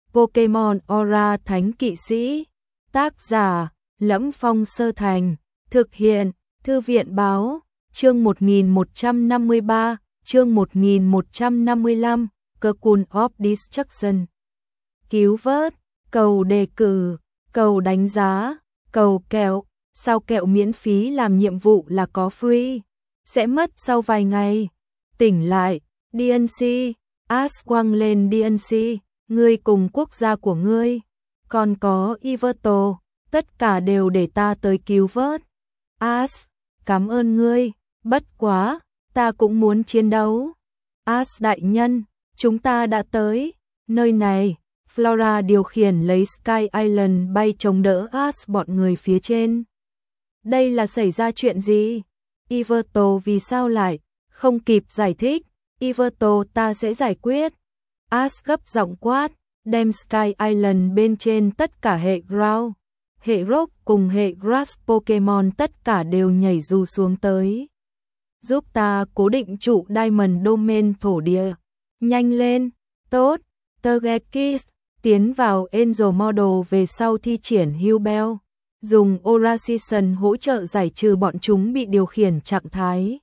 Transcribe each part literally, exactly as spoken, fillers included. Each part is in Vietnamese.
Pokemon Aura Thánh Kỵ Sĩ. Tác giả: Lẫm Phong Sơ Thành. Thực hiện: Thư viện Báo. Chương một nghìn một trăm năm mươi ba, chương một nghìn một trăm năm mươi lăm, Cocoon of Destruction. Cứu vớt, cầu đề cử, cầu đánh giá, cầu kẹo. Sao kẹo miễn phí làm nhiệm vụ là có free, sẽ mất sau vài ngày. Tỉnh lại, đê en xê, Ash quăng lên đê en xê, ngươi cùng quốc gia của ngươi, còn có Yveltal, tất cả đều để ta tới cứu vớt. Ash, cảm ơn ngươi, bất quá, ta cũng muốn chiến đấu. Ash đại nhân, chúng ta đã tới, nơi này. Flora điều khiển lấy Sky Island bay chống đỡ Ash bọn người phía trên. Đây là xảy ra chuyện gì? Yveltal vì sao lại? Không kịp giải thích. Yveltal ta sẽ giải quyết. Ash gấp giọng quát, đem Sky Island bên trên tất cả hệ Ground, hệ Rock cùng hệ Grass Pokemon tất cả đều nhảy dù xuống tới. Giúp ta cố định trụ Diamond Domain thổ địa. Nhanh lên, tốt. Togekiss tiến vào Angel Model về sau thi triển Hubel, dùng Aura Season hỗ trợ giải trừ bọn chúng bị điều khiển trạng thái.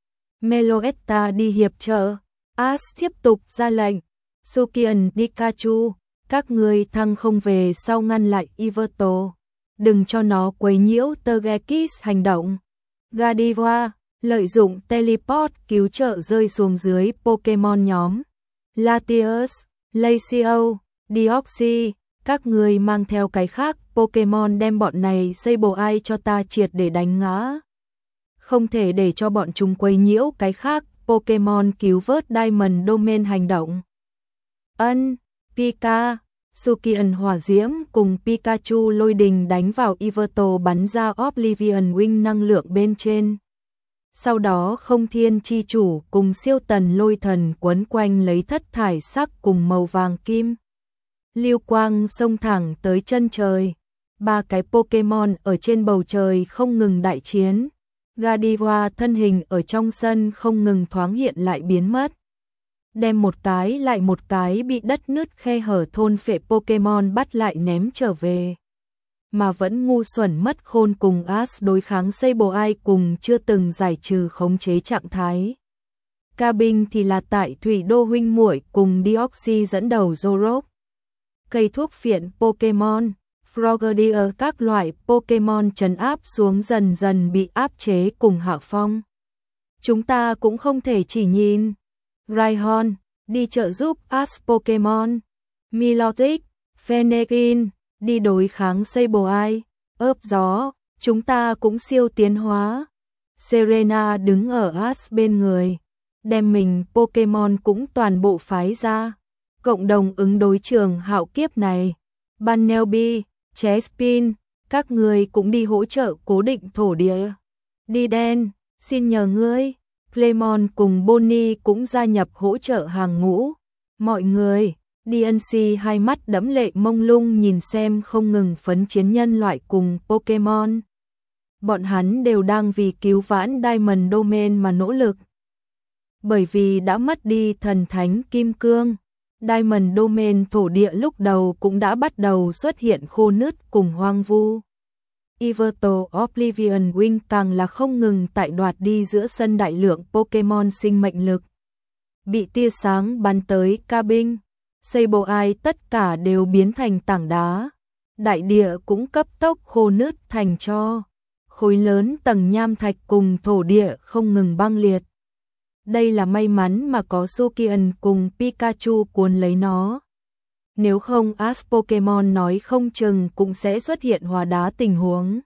Meloetta đi hiệp trợ. Ash tiếp tục ra lệnh. Sukian Pikachu, các ngươi thăng không về sau ngăn lại Yveltal, đừng cho nó quấy nhiễu Togekiss hành động. Gardevoir lợi dụng teleport cứu trợ rơi xuống dưới Pokemon nhóm. Latios, Lacio, Deoxys, các ngươi mang theo cái khác Pokemon đem bọn này Sableye cho ta triệt để đánh ngã. Không thể để cho bọn chúng quấy nhiễu cái khác Pokemon cứu vớt Diamond Domain hành động. Ân, Pika, Sukian hỏa diễm cùng Pikachu lôi đình đánh vào Yveltal bắn ra Oblivion Wing năng lượng bên trên. Sau đó Không Thiên Chi Chủ cùng siêu tần lôi thần quấn quanh lấy thất thải sắc cùng màu vàng kim. Lưu quang xông thẳng tới chân trời. Ba cái Pokemon ở trên bầu trời không ngừng đại chiến. Gardevoir thân hình ở trong sân không ngừng thoáng hiện lại biến mất. Đem một cái lại một cái bị đất nứt khe hở thôn phệ Pokemon bắt lại ném trở về. Mà vẫn ngu xuẩn mất khôn cùng Ash đối kháng Sableye cùng chưa từng giải trừ khống chế trạng thái. Cabin thì là tại Thủy Đô huynh muội cùng Deoxys dẫn đầu Zoroark. Cây thuốc phiện Pokemon, Frogadier các loại Pokemon trấn áp xuống dần dần bị áp chế cùng hạ phong. Chúng ta cũng không thể chỉ nhìn. Rhyhorn, đi trợ giúp Ash Pokemon. Milotic, Fennekin, đi đối kháng Sableye. Ớp gió, chúng ta cũng siêu tiến hóa. Serena đứng ở Ash bên người, đem mình Pokemon cũng toàn bộ phái ra. Cộng đồng ứng đối trường hạo kiếp này. Bunnelby, Chespin, các người cũng đi hỗ trợ cố định thổ địa. Đi đen, xin nhờ ngươi. Clemon cùng Bonnie cũng gia nhập hỗ trợ hàng ngũ. Mọi người, đê en xê hai mắt đẫm lệ mông lung nhìn xem không ngừng phấn chiến nhân loại cùng Pokemon. Bọn hắn đều đang vì cứu vãn Diamond Domain mà nỗ lực. Bởi vì đã mất đi thần thánh kim cương, Diamond Domain thổ địa lúc đầu cũng đã bắt đầu xuất hiện khô nứt cùng hoang vu. Yveltal Oblivion Wing càng là không ngừng tại đoạt đi giữa sân đại lượng Pokemon sinh mệnh lực. Bị tia sáng bắn tới cabin, Sableye tất cả đều biến thành tảng đá. Đại địa cũng cấp tốc khô nứt thành tro. Khối lớn tầng nham thạch cùng thổ địa không ngừng băng liệt. Đây là may mắn mà có Sukian cùng Pikachu cuốn lấy nó. Nếu không Ash Pokemon nói không chừng cũng sẽ xuất hiện hóa đá tình huống.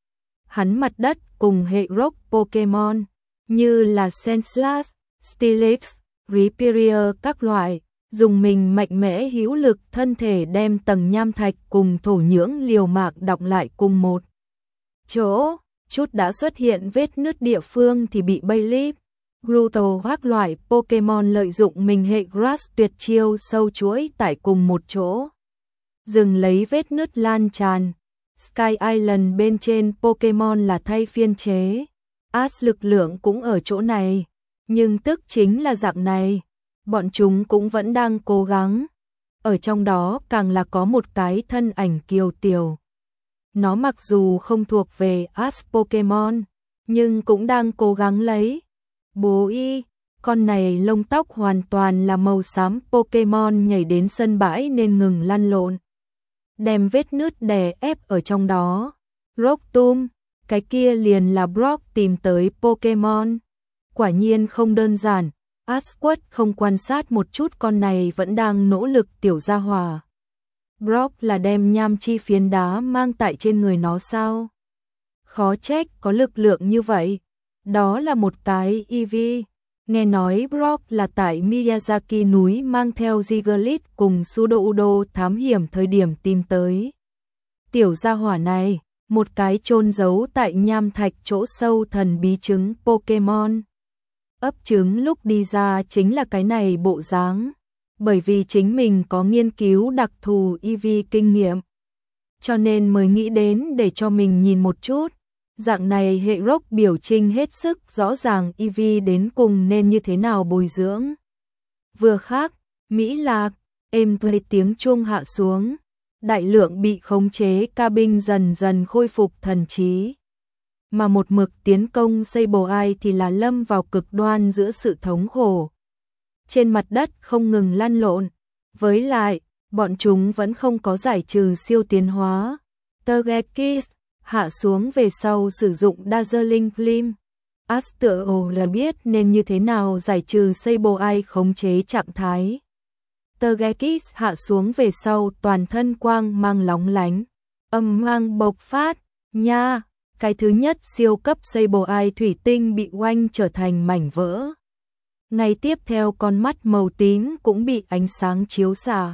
Hắn mặt đất cùng hệ Rock Pokemon như là Sandslash, Steelix, Rhyperior các loại, dùng mình mạnh mẽ hữu lực thân thể đem tầng nham thạch cùng thổ nhưỡng liều mạng đọng lại cùng một chỗ. Chút đã xuất hiện vết nứt địa phương thì bị Bayleaf, Grotle các loại Pokemon lợi dụng mình hệ Grass tuyệt chiêu sâu chuỗi tại cùng một chỗ. Dừng lấy vết nứt lan tràn. Sky Island bên trên Pokemon là thay phiên chế. Ash lực lượng cũng ở chỗ này. Nhưng tức chính là dạng này. Bọn chúng cũng vẫn đang cố gắng. ở trong đó càng là có một cái thân ảnh kiều tiều. Nó mặc dù không thuộc về Ash Pokemon, nhưng cũng đang cố gắng lấy. Bố y, con này lông tóc hoàn toàn là màu xám Pokemon nhảy đến sân bãi nên ngừng lăn lộn. Đem vết nứt đè ép ở trong đó. Rocktom, cái kia liền là Brock tìm tới Pokemon. Quả nhiên không đơn giản, Asquith không quan sát một chút con này vẫn đang nỗ lực tiểu gia hỏa. Brock là đem nham chi phiến đá mang tại trên người nó sao? Khó trách có lực lượng như vậy. Đó là một cái e vê. Nghe nói Brock là tại Miyazaki núi mang theo Diglett cùng Sudoudo thám hiểm thời điểm tìm tới. Tiểu gia hỏa này, một cái chôn giấu tại nham thạch chỗ sâu thần bí trứng Pokemon. Ấp trứng lúc đi ra chính là cái này bộ dáng, bởi vì chính mình có nghiên cứu đặc thù e vê kinh nghiệm, cho nên mới nghĩ đến để cho mình nhìn một chút. Dạng này hệ rock biểu trưng hết sức rõ ràng e vê đến cùng nên như thế nào bồi dưỡng. Vừa khác, Mỹ Lạc, êm thuê tiếng chuông hạ xuống, đại lượng bị khống chế ca binh dần dần khôi phục thần trí. Mà một mực tiến công Sableye thì là lâm vào cực đoan giữa sự thống khổ. Trên mặt đất không ngừng lăn lộn, với lại, bọn chúng vẫn không có giải trừ siêu tiến hóa. Togekiss hạ xuống về sau sử dụng Dazzling Gleam. Astro là biết nên như thế nào giải trừ Sableye khống chế trạng thái. Togekiss hạ xuống về sau toàn thân quang mang lóng lánh, âm mang bộc phát, nha, cái thứ nhất siêu cấp Sableye thủy tinh bị oanh trở thành mảnh vỡ. Ngay tiếp theo con mắt màu tím cũng bị ánh sáng chiếu xạ.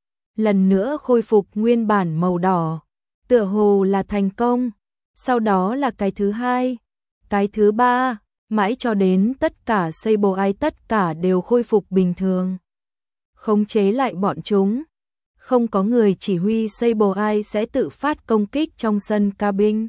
Lần nữa khôi phục nguyên bản màu đỏ, tựa hồ là thành công. Sau đó là cái thứ hai, cái thứ ba, mãi cho đến tất cả Sableye tất cả đều khôi phục bình thường. Khống chế lại bọn chúng. Không có người chỉ huy Sableye sẽ tự phát công kích trong sân cabin.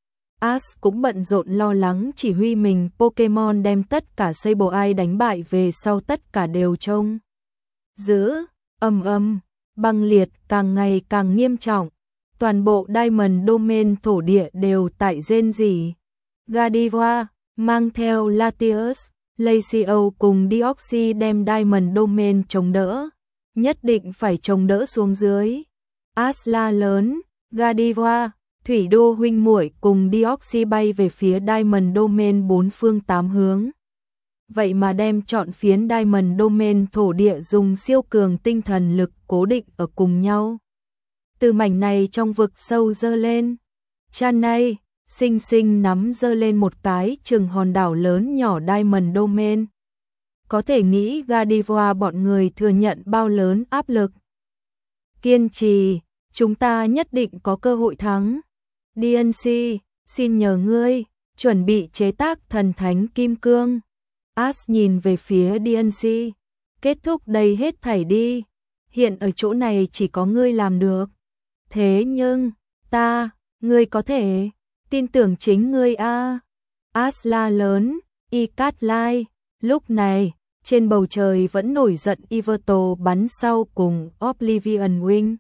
Ash cũng bận rộn lo lắng chỉ huy mình Pokemon đem tất cả Sableye đánh bại về sau tất cả đều trông giữ, ầm ầm, băng liệt càng ngày càng nghiêm trọng. Toàn bộ Diamond Domain thổ địa đều tại rên rỉ. Gardevoir mang theo Latios, Lacio cùng Deoxys đem Diamond Domain chống đỡ. Nhất định phải chống đỡ xuống dưới. Ash la lớn, Gardevoir, Thủy Đô huynh muội cùng Deoxys bay về phía Diamond Domain bốn phương tám hướng. Vậy mà đem chọn phiến Diamond Domain thổ địa dùng siêu cường tinh thần lực cố định ở cùng nhau. Từ mảnh này trong vực sâu dơ lên. Chanay, xinh xinh nắm dơ lên một cái chừng hòn đảo lớn nhỏ Diamond Domain. Có thể nghĩ Gardevoir bọn người thừa nhận bao lớn áp lực. Kiên trì, chúng ta nhất định có cơ hội thắng. đê en xê, xin nhờ ngươi, chuẩn bị chế tác thần thánh kim cương. Ash nhìn về phía đê en xê, kết thúc đây hết thảy đi. Hiện ở chỗ này chỉ có ngươi làm được. Thế nhưng, ta, ngươi có thể, tin tưởng chính ngươi a. À. Ash la lớn, Icatline, lúc này, trên bầu trời vẫn nổi giận Yveltal bắn sau cùng Oblivion Wing.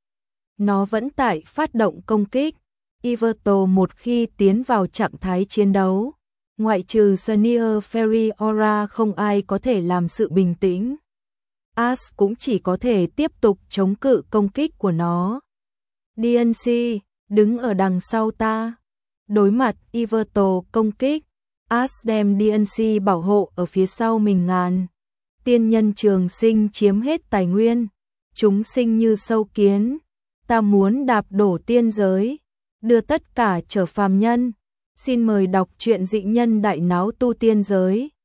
Nó vẫn tại phát động công kích. Yveltal một khi tiến vào trạng thái chiến đấu, ngoại trừ Sneer Fairy Aura không ai có thể làm sự bình tĩnh. Ash cũng chỉ có thể tiếp tục chống cự công kích của nó. đê en xê, đứng ở đằng sau ta. Đối mặt Yveltal công kích, Ash đem đê en xê bảo hộ ở phía sau mình ngàn. Tiên nhân trường sinh chiếm hết tài nguyên. Chúng sinh như sâu kiến. Ta muốn đạp đổ tiên giới, đưa tất cả trở phàm nhân. Xin mời đọc truyện Dị Nhân Đại Náo Tu Tiên Giới.